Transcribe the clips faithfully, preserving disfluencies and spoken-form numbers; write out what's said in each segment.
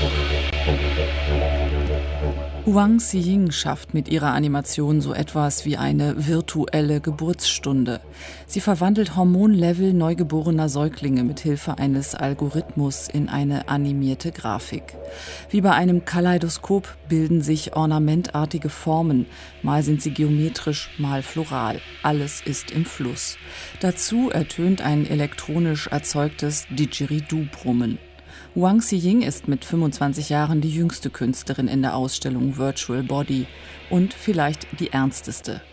Wang Xiying schafft mit ihrer Animation so etwas wie eine virtuelle Geburtsstunde. Sie verwandelt Hormonlevel neugeborener Säuglinge mit Hilfe eines Algorithmus in eine animierte Grafik. Wie bei einem Kaleidoskop bilden sich ornamentartige Formen. Mal sind sie geometrisch, mal floral. Alles ist im Fluss. Dazu ertönt ein elektronisch erzeugtes Didgeridoo-Brummen. Wang Xiying ist mit fünfundzwanzig Jahren die jüngste Künstlerin in der Ausstellung Virtual Body und vielleicht die ernsteste.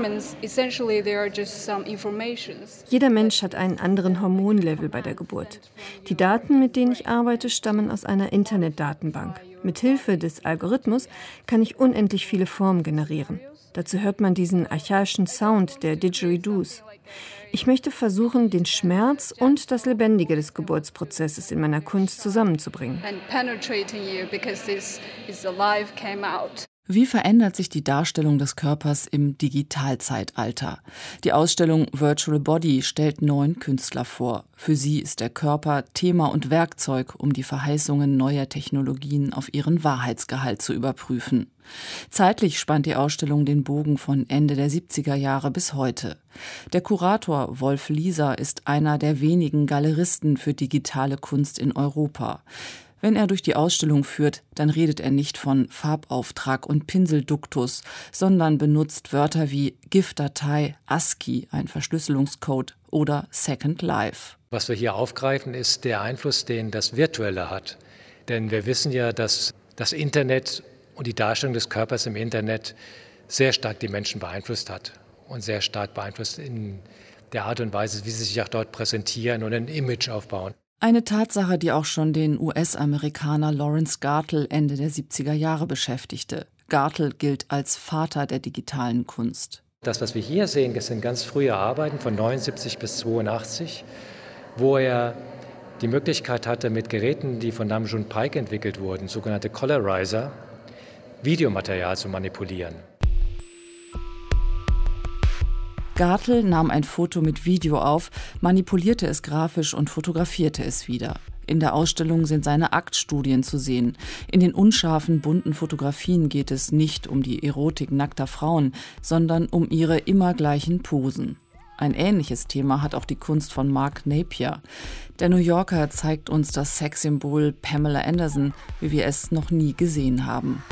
Jeder Mensch hat einen anderen Hormonlevel bei der Geburt. Die Daten, mit denen ich arbeite, stammen aus einer Internetdatenbank. Mithilfe des Algorithmus kann ich unendlich viele Formen generieren. Dazu hört man diesen archaischen Sound der Didgeridoos. Ich möchte versuchen, den Schmerz und das Lebendige des Geburtsprozesses in meiner Kunst zusammenzubringen. Wie verändert sich die Darstellung des Körpers im Digitalzeitalter? Die Ausstellung Virtual Body stellt neun Künstler vor. Für sie ist der Körper Thema und Werkzeug, um die Verheißungen neuer Technologien auf ihren Wahrheitsgehalt zu überprüfen. Zeitlich spannt die Ausstellung den Bogen von Ende der siebziger Jahre bis heute. Der Kurator Wolf Lieser ist einer der wenigen Galeristen für digitale Kunst in Europa. Wenn er durch die Ausstellung führt, dann redet er nicht von Farbauftrag und Pinselduktus, sondern benutzt Wörter wie GIF-Datei, ASCII, ein Verschlüsselungscode, oder Second Life. Was wir hier aufgreifen, ist der Einfluss, den das Virtuelle hat. Denn wir wissen ja, dass das Internet und die Darstellung des Körpers im Internet sehr stark die Menschen beeinflusst hat und sehr stark beeinflusst in der Art und Weise, wie sie sich auch dort präsentieren und ein Image aufbauen. Eine Tatsache, die auch schon den U S-Amerikaner Lawrence Gartel Ende der siebziger Jahre beschäftigte. Gartel gilt als Vater der digitalen Kunst. Das, was wir hier sehen, das sind ganz frühe Arbeiten von neunundsiebzig bis zweiundachtzig, wo er die Möglichkeit hatte, mit Geräten, die von Nam June Paik entwickelt wurden, sogenannte Colorizer, Videomaterial zu manipulieren. Gartel nahm ein Foto mit Video auf, manipulierte es grafisch und fotografierte es wieder. In der Ausstellung sind seine Aktstudien zu sehen. In den unscharfen, bunten Fotografien geht es nicht um die Erotik nackter Frauen, sondern um ihre immer gleichen Posen. Ein ähnliches Thema hat auch die Kunst von Mark Napier. Der New Yorker zeigt uns das Sexsymbol Pamela Anderson, wie wir es noch nie gesehen haben.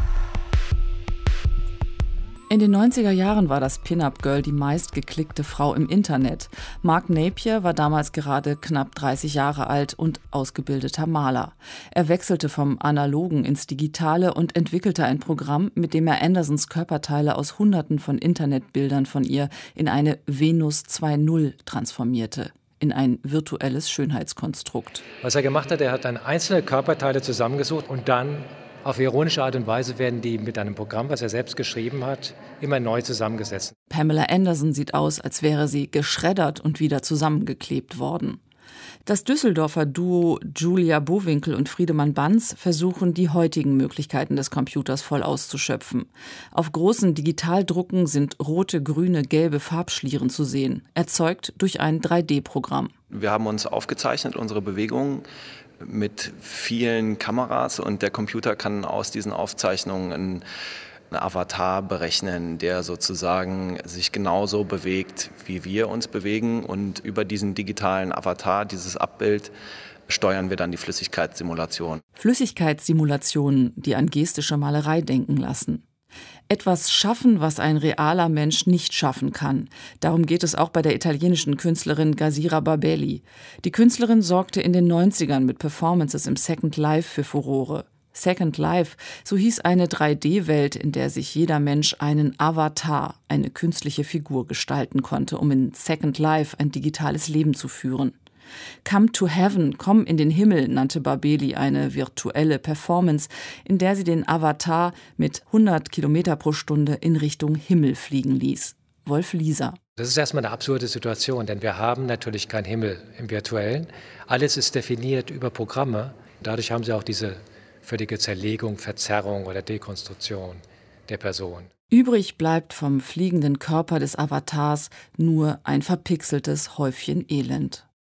In den neunziger Jahren war das Pin-Up-Girl die meistgeklickte Frau im Internet. Mark Napier war damals gerade knapp dreißig Jahre alt und ausgebildeter Maler. Er wechselte vom Analogen ins Digitale und entwickelte ein Programm, mit dem er Andersons Körperteile aus Hunderten von Internetbildern von ihr in eine Venus zwei Punkt null transformierte. In ein virtuelles Schönheitskonstrukt. Was er gemacht hat, er hat dann einzelne Körperteile zusammengesucht und dann auf ironische Art und Weise werden die mit einem Programm, was er selbst geschrieben hat, immer neu zusammengesetzt. Pamela Anderson sieht aus, als wäre sie geschreddert und wieder zusammengeklebt worden. Das Düsseldorfer Duo Julia Bowinkel und Friedemann Banz versuchen, die heutigen Möglichkeiten des Computers voll auszuschöpfen. Auf großen Digitaldrucken sind rote, grüne, gelbe Farbschlieren zu sehen, erzeugt durch ein drei D Programm. Wir haben uns aufgezeichnet, unsere Bewegungen, mit vielen Kameras, und der Computer kann aus diesen Aufzeichnungen einen Avatar berechnen, der sozusagen sich genauso bewegt, wie wir uns bewegen, und über diesen digitalen Avatar, dieses Abbild, steuern wir dann die Flüssigkeitssimulation. Flüssigkeitssimulationen, die an gestische Malerei denken lassen. Etwas schaffen, was ein realer Mensch nicht schaffen kann. Darum geht es auch bei der italienischen Künstlerin Gazira Barbelli. Die Künstlerin sorgte in den neunzigern mit Performances im Second Life für Furore. Second Life, so hieß eine drei D Welt, in der sich jeder Mensch einen Avatar, eine künstliche Figur gestalten konnte, um in Second Life ein digitales Leben zu führen. Come to Heaven, komm in den Himmel, nannte Barbelli eine virtuelle Performance, in der sie den Avatar mit hundert Kilometer pro Stunde in Richtung Himmel fliegen ließ. Wolf Lieser. Das ist erstmal eine absurde Situation, denn wir haben natürlich keinen Himmel im Virtuellen. Alles ist definiert über Programme. Dadurch haben sie auch diese völlige Zerlegung, Verzerrung oder Dekonstruktion der Person. Übrig bleibt vom fliegenden Körper des Avatars nur ein verpixeltes Häufchen Elend.